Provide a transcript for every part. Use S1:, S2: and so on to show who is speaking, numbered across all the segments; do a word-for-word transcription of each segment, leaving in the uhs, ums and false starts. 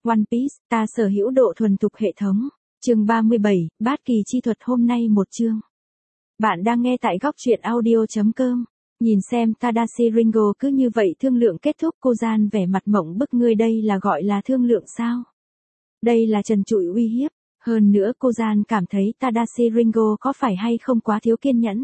S1: One Piece, ta sở hữu độ thuần thục hệ thống. Chương ba mươi bảy, Bát kỳ chi thuật hôm nay một chương. Bạn đang nghe tại góc truyện audio chấm com. Nhìn xem Tadashi Ringo cứ như vậy thương lượng kết thúc, cô Gian vẻ mặt mộng bức, ngươi đây là gọi là thương lượng sao? Đây là trần trụi uy hiếp. Hơn nữa cô Gian cảm thấy Tadashi Ringo có phải hay không quá thiếu kiên nhẫn.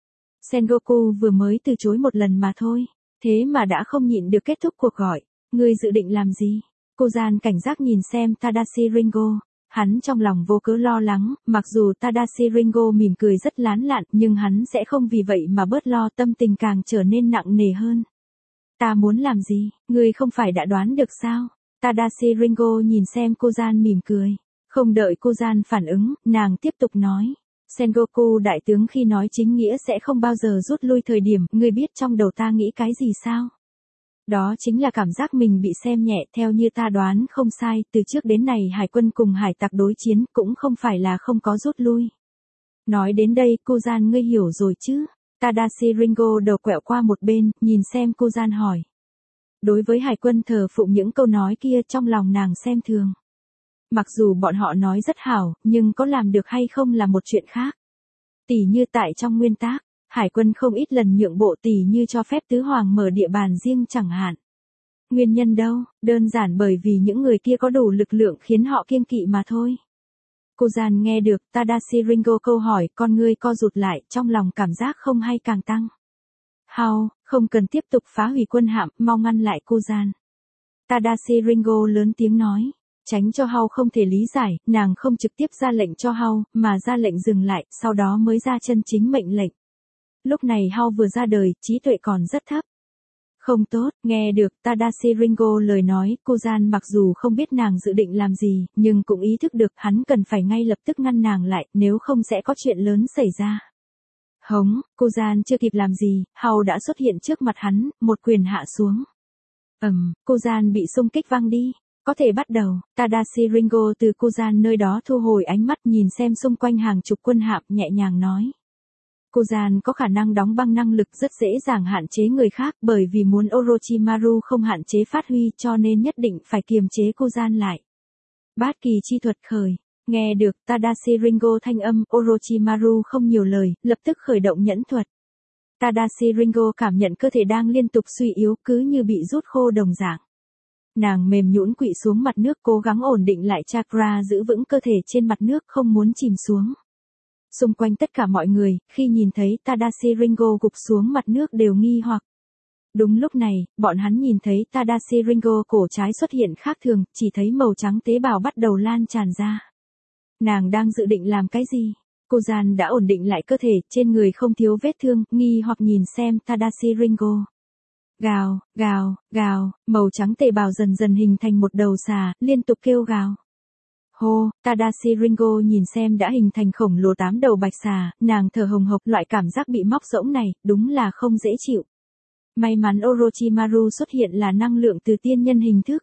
S1: Sengoku vừa mới từ chối một lần mà thôi, thế mà đã không nhịn được kết thúc cuộc gọi. Ngươi dự định làm gì? Cô Gian cảnh giác nhìn xem Tadashi Ringo. Hắn trong lòng vô cớ lo lắng, mặc dù Tadashi Ringo mỉm cười rất lán lạn, nhưng hắn sẽ không vì vậy mà bớt lo, tâm tình càng trở nên nặng nề hơn. Ta muốn làm gì, ngươi không phải đã đoán được sao? Tadashi Ringo nhìn xem cô Gian mỉm cười. Không đợi cô Gian phản ứng, nàng tiếp tục nói. Sengoku đại tướng khi nói chính nghĩa sẽ không bao giờ rút lui thời điểm, ngươi biết trong đầu ta nghĩ cái gì sao? Đó chính là cảm giác mình bị xem nhẹ. Theo như ta đoán không sai, từ trước đến nay hải quân cùng hải tặc đối chiến cũng không phải là không có rút lui. Nói đến đây, cô Gian, ngươi hiểu rồi chứ? Tadashi Ringo đầu quẹo qua một bên, nhìn xem cô Gian hỏi. Đối với hải quân thờ phụng những câu nói kia, trong lòng nàng xem thường. Mặc dù bọn họ nói rất hảo, nhưng có làm được hay không là một chuyện khác. Tỉ như tại trong nguyên tắc, hải quân không ít lần nhượng bộ, tỉ như cho phép tứ hoàng mở địa bàn riêng chẳng hạn. Nguyên nhân đâu, đơn giản bởi vì những người kia có đủ lực lượng khiến họ kiêng kỵ mà thôi. Cô Gian nghe được Tadashi Ringo câu hỏi, con ngươi co rụt lại, trong lòng cảm giác không hay càng tăng. Hao, không cần tiếp tục phá hủy quân hạm, mau ngăn lại cô Gian. Tadashi Ringo lớn tiếng nói. Tránh cho Hao không thể lý giải, nàng không trực tiếp ra lệnh cho Hao, mà ra lệnh dừng lại, sau đó mới ra chân chính mệnh lệnh. Lúc này Hao vừa ra đời, trí tuệ còn rất thấp. Không tốt, nghe được Tadashi Ringo lời nói, cô Gian mặc dù không biết nàng dự định làm gì, nhưng cũng ý thức được hắn cần phải ngay lập tức ngăn nàng lại, nếu không sẽ có chuyện lớn xảy ra. Hống, cô Gian chưa kịp làm gì, Hao đã xuất hiện trước mặt hắn, một quyền hạ xuống. Ầm, cô Gian bị xung kích văng đi. Có thể bắt đầu. Tadashi Ringo từ cô Gian nơi đó thu hồi ánh mắt, nhìn xem xung quanh hàng chục quân hạm, nhẹ nhàng nói. Cô Gian có khả năng đóng băng năng lực rất dễ dàng hạn chế người khác, bởi vì muốn Orochimaru không hạn chế phát huy cho nên nhất định phải kiềm chế cô Gian lại. Bát kỳ chi thuật khởi. Nghe được Tadashi Ringo thanh âm, Orochimaru không nhiều lời, lập tức khởi động nhẫn thuật. Tadashi Ringo cảm nhận cơ thể đang liên tục suy yếu, cứ như bị rút khô đồng dạng. Nàng mềm nhũn quỵ xuống mặt nước, cố gắng ổn định lại chakra, giữ vững cơ thể trên mặt nước, không muốn chìm xuống. Xung quanh tất cả mọi người, khi nhìn thấy Tadashi Ringo gục xuống mặt nước đều nghi hoặc. Đúng lúc này, bọn hắn nhìn thấy Tadashi Ringo cổ trái xuất hiện khác thường, chỉ thấy màu trắng tế bào bắt đầu lan tràn ra. Nàng đang dự định làm cái gì? Cô Gian đã ổn định lại cơ thể, trên người không thiếu vết thương, nghi hoặc nhìn xem Tadashi Ringo. Gào, gào, gào, màu trắng tế bào dần dần hình thành một đầu xà, liên tục kêu gào. Hô, Tadashi Ringo nhìn xem đã hình thành khổng lồ tám đầu bạch xà, nàng thở hồng hộc, loại cảm giác bị móc rỗng này, đúng là không dễ chịu. May mắn Orochimaru xuất hiện là năng lượng từ tiên nhân hình thức.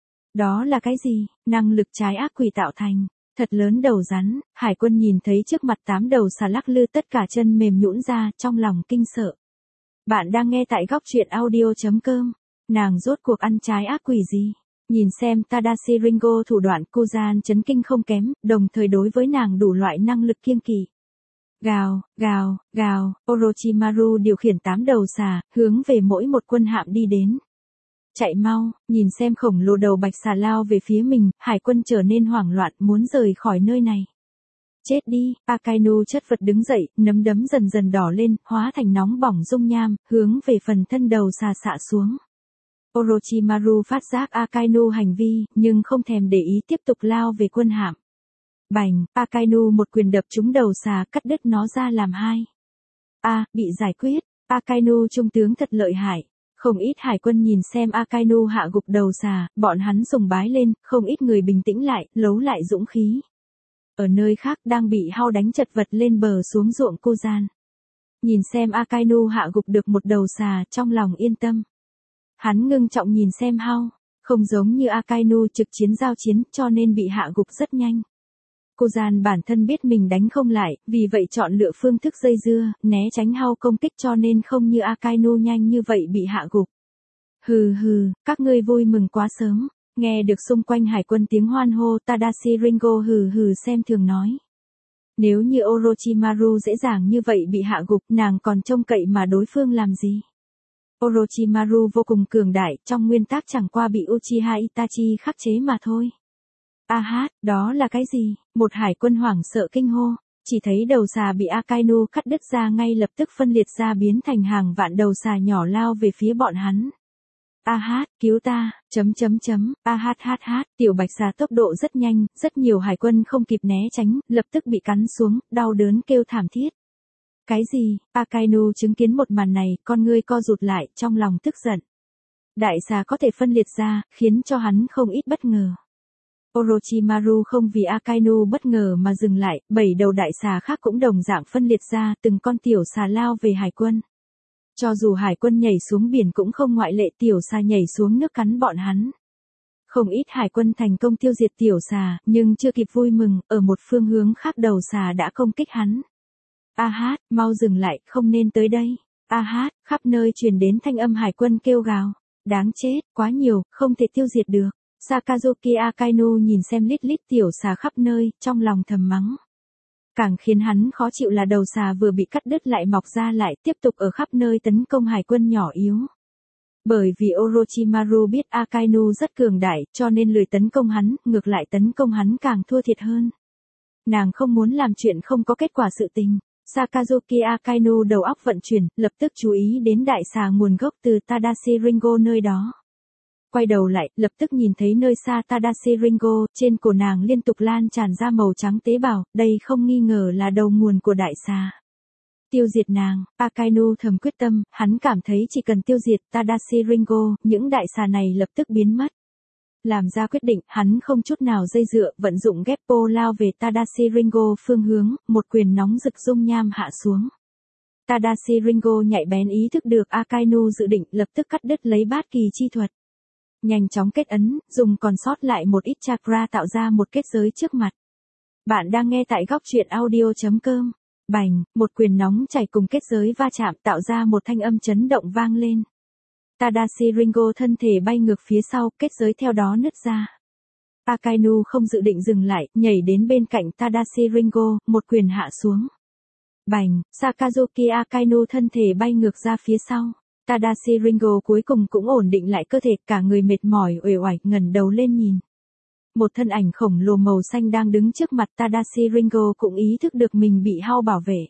S1: Đó là cái gì? Năng lực trái ác quỷ tạo thành. Thật lớn đầu rắn, hải quân nhìn thấy trước mặt tám đầu xà lắc lư, tất cả chân mềm nhũn ra, trong lòng kinh sợ. Bạn đang nghe tại góc truyện audio chấm com. Nàng rốt cuộc ăn trái ác quỷ gì? Nhìn xem Tadashi Ringo thủ đoạn, cô Gian chấn kinh không kém, đồng thời đối với nàng đủ loại năng lực kiêng kỵ. Gào, gào, gào, Orochimaru điều khiển tám đầu xà, hướng về mỗi một quân hạm đi đến. Chạy mau, nhìn xem khổng lồ đầu bạch xà lao về phía mình, hải quân trở nên hoảng loạn, muốn rời khỏi nơi này. Chết đi, Akainu chất vật đứng dậy, nấm đấm dần dần đỏ lên, hóa thành nóng bỏng dung nham, hướng về phần thân đầu xà xạ xuống. Orochimaru phát giác Akainu hành vi, nhưng không thèm để ý, tiếp tục lao về quân hạm. Bành, Akainu một quyền đập trúng đầu xà, cắt đứt nó ra làm hai. A, à, bị giải quyết, Akainu trung tướng thật lợi hại. Không ít hải quân nhìn xem Akainu hạ gục đầu xà, bọn hắn sùng bái lên, không ít người bình tĩnh lại, lấu lại dũng khí. Ở nơi khác đang bị Hao đánh chật vật lên bờ xuống ruộng, cô Gian. Nhìn xem Akainu hạ gục được một đầu xà, trong lòng yên tâm. Hắn ngưng trọng nhìn xem Hao, không giống như Akainu trực chiến giao chiến, cho nên bị hạ gục rất nhanh. Cô Gian bản thân biết mình đánh không lại, vì vậy chọn lựa phương thức dây dưa, né tránh Hao công kích, cho nên không như Akainu nhanh như vậy bị hạ gục. Hừ hừ, các ngươi vui mừng quá sớm. Nghe được xung quanh hải quân tiếng hoan hô, Tadashi Ringo hừ hừ xem thường nói. Nếu như Orochimaru dễ dàng như vậy bị hạ gục, nàng còn trông cậy mà đối phương làm gì? Orochimaru vô cùng cường đại, trong nguyên tắc chẳng qua bị Uchiha Itachi khắc chế mà thôi. A hát, đó là cái gì? Một hải quân hoảng sợ kinh hô, chỉ thấy đầu xà bị Akainu cắt đứt ra ngay lập tức phân liệt ra biến thành hàng vạn đầu xà nhỏ lao về phía bọn hắn. A hát, cứu ta, chấm chấm chấm, a hát hát hát, tiểu bạch xà tốc độ rất nhanh, rất nhiều hải quân không kịp né tránh, lập tức bị cắn xuống, đau đớn kêu thảm thiết. Cái gì? Akainu chứng kiến một màn này, con ngươi co rụt lại, trong lòng tức giận. Đại xà có thể phân liệt ra, khiến cho hắn không ít bất ngờ. Orochimaru không vì Akainu bất ngờ mà dừng lại, bảy đầu đại xà khác cũng đồng dạng phân liệt ra, từng con tiểu xà lao về hải quân. Cho dù hải quân nhảy xuống biển cũng không ngoại lệ, tiểu xà nhảy xuống nước cắn bọn hắn. Không ít hải quân thành công tiêu diệt tiểu xà, nhưng chưa kịp vui mừng, ở một phương hướng khác đầu xà đã công kích hắn. A hát, mau dừng lại, không nên tới đây. A hát, khắp nơi truyền đến thanh âm hải quân kêu gào. Đáng chết, quá nhiều, không thể tiêu diệt được. Sakazuki Akainu nhìn xem lít lít tiểu xà khắp nơi, trong lòng thầm mắng. Càng khiến hắn khó chịu là đầu xà vừa bị cắt đứt lại mọc ra lại tiếp tục ở khắp nơi tấn công hải quân nhỏ yếu. Bởi vì Orochimaru biết Akainu rất cường đại, cho nên lười tấn công hắn, ngược lại tấn công hắn càng thua thiệt hơn. Nàng không muốn làm chuyện không có kết quả sự tình. Sakazuki Akainu đầu óc vận chuyển, lập tức chú ý đến đại xà nguồn gốc từ Tadashi Ringo nơi đó. Quay đầu lại, lập tức nhìn thấy nơi xa Tadashi Ringo, trên cổ nàng liên tục lan tràn ra màu trắng tế bào, đây không nghi ngờ là đầu nguồn của đại xà. Tiêu diệt nàng, Akainu thầm quyết tâm, hắn cảm thấy chỉ cần tiêu diệt Tadashi Ringo, những đại xà này lập tức biến mất. Làm ra quyết định, hắn không chút nào dây dựa, vận dụng Geppo lao về Tadashi Ringo phương hướng, một quyền nóng rực dung nham hạ xuống. Tadashi Ringo nhạy bén ý thức được Akainu dự định, lập tức cắt đứt lấy bát kỳ chi thuật. Nhanh chóng kết ấn, dùng còn sót lại một ít chakra tạo ra một kết giới trước mặt. Bạn đang nghe tại góc truyện audio chấm com. Bành, một quyền nóng chảy cùng kết giới va chạm tạo ra một thanh âm chấn động vang lên. Tadashi Ringo thân thể bay ngược phía sau, kết giới theo đó nứt ra. Akainu không dự định dừng lại, nhảy đến bên cạnh Tadashi Ringo, một quyền hạ xuống. Bành, Sakazuki Akainu thân thể bay ngược ra phía sau. Tadashi Ringo cuối cùng cũng ổn định lại cơ thể, cả người mệt mỏi uể oải, ngẩng đầu lên nhìn. Một thân ảnh khổng lồ màu xanh đang đứng trước mặt Tadashi Ringo cũng ý thức được mình bị Hao bảo vệ.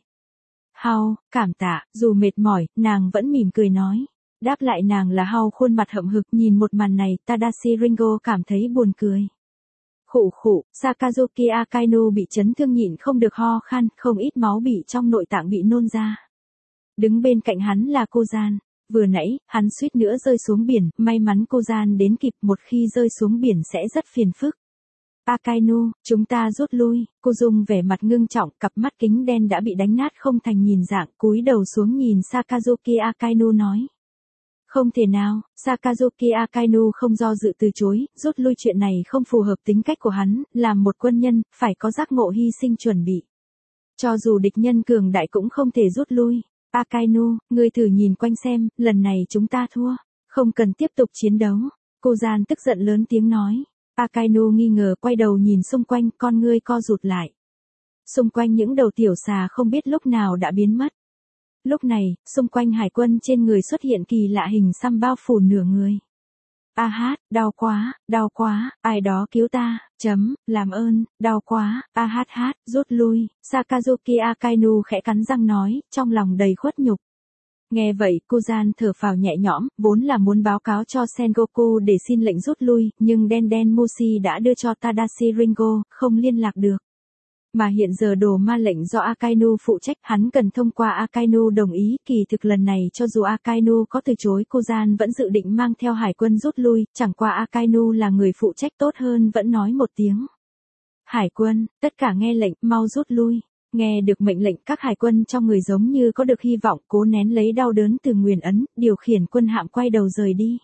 S1: Hao, cảm tạ, dù mệt mỏi, nàng vẫn mỉm cười nói. Đáp lại nàng là Hao khuôn mặt hậm hực, nhìn một màn này, Tadashi Ringo cảm thấy buồn cười. Khụ khụ, Sakazuki Akainu bị chấn thương nhịn không được ho khan, không ít máu bị trong nội tạng bị nôn ra. Đứng bên cạnh hắn là Kozan. Vừa nãy, hắn suýt nữa rơi xuống biển, may mắn Kozan đến kịp, một khi rơi xuống biển sẽ rất phiền phức. Akainu, chúng ta rút lui, cô Dung vẻ mặt ngưng trọng, cặp mắt kính đen đã bị đánh nát không thành nhìn dạng, cúi đầu xuống nhìn Sakazuki Akainu nói. Không thể nào, Sakazuki Akainu không do dự từ chối, rút lui chuyện này không phù hợp tính cách của hắn, làm một quân nhân, phải có giác ngộ hy sinh chuẩn bị. Cho dù địch nhân cường đại cũng không thể rút lui. Akainu, ngươi thử nhìn quanh xem, lần này chúng ta thua, không cần tiếp tục chiến đấu. Kozan tức giận lớn tiếng nói. Akainu nghi ngờ quay đầu nhìn xung quanh, con ngươi co rụt lại. Xung quanh những đầu tiểu xà không biết lúc nào đã biến mất. Lúc này, xung quanh hải quân trên người xuất hiện kỳ lạ hình xăm bao phủ nửa người. A hát, đau quá, đau quá, ai đó cứu ta, chấm, làm ơn, đau quá, a hát hát, rút lui, Sakazuki Akainu khẽ cắn răng nói, trong lòng đầy khuất nhục. Nghe vậy, Kozan thở phào nhẹ nhõm, vốn là muốn báo cáo cho Sengoku để xin lệnh rút lui, nhưng Den Den Mushi đã đưa cho Tadashi Ringo, không liên lạc được. Mà hiện giờ đồ ma lệnh do Akainu phụ trách, hắn cần thông qua Akainu đồng ý, kỳ thực lần này cho dù Akainu có từ chối, Kozan vẫn dự định mang theo hải quân rút lui, chẳng qua Akainu là người phụ trách tốt hơn vẫn nói một tiếng. Hải quân, tất cả nghe lệnh, mau rút lui. Nghe được mệnh lệnh, các hải quân trong người giống như có được hy vọng, cố nén lấy đau đớn từ nguyền ấn, điều khiển quân hạm quay đầu rời đi.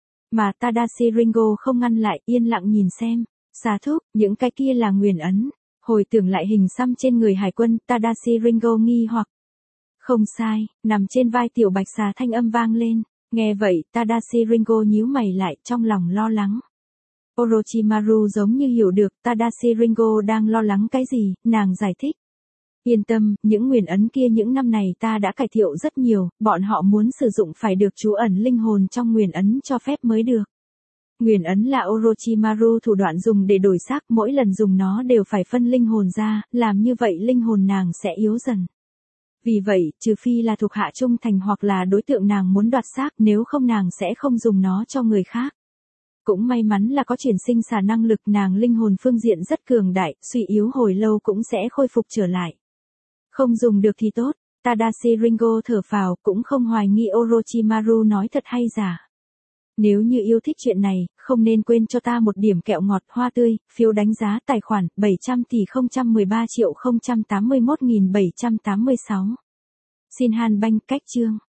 S1: Mà Tadashi Ringo không ngăn lại, yên lặng nhìn xem. Xà thúc, những cái kia là nguyền ấn. Hồi tưởng lại hình xăm trên người hải quân, Tadashi Ringo nghi hoặc. Không sai, nằm trên vai tiểu bạch xà thanh âm vang lên. Nghe vậy, Tadashi Ringo nhíu mày lại, trong lòng lo lắng. Orochimaru giống như hiểu được Tadashi Ringo đang lo lắng cái gì, nàng giải thích. Yên tâm, những nguyền ấn kia những năm này ta đã cải thiện rất nhiều, bọn họ muốn sử dụng phải được trú ẩn linh hồn trong nguyền ấn cho phép mới được. Nguyền ấn là Orochimaru thủ đoạn dùng để đổi xác, mỗi lần dùng nó đều phải phân linh hồn ra, làm như vậy linh hồn nàng sẽ yếu dần. Vì vậy, trừ phi là thuộc hạ trung thành hoặc là đối tượng nàng muốn đoạt xác, nếu không nàng sẽ không dùng nó cho người khác. Cũng may mắn là có chuyển sinh xả năng lực, nàng linh hồn phương diện rất cường đại, suy yếu hồi lâu cũng sẽ khôi phục trở lại. Không dùng được thì tốt, Tadashi Ringo thở phào, cũng không hoài nghi Orochimaru nói thật hay giả. Nếu như yêu thích chuyện này, không nên quên cho ta một điểm kẹo ngọt hoa tươi, phiếu đánh giá tài khoản bảy trăm tỷ không trăm mười ba triệu không trăm tám mươi mốt nghìn bảy trăm tám mươi sáu. Xin Han Banh cách chương.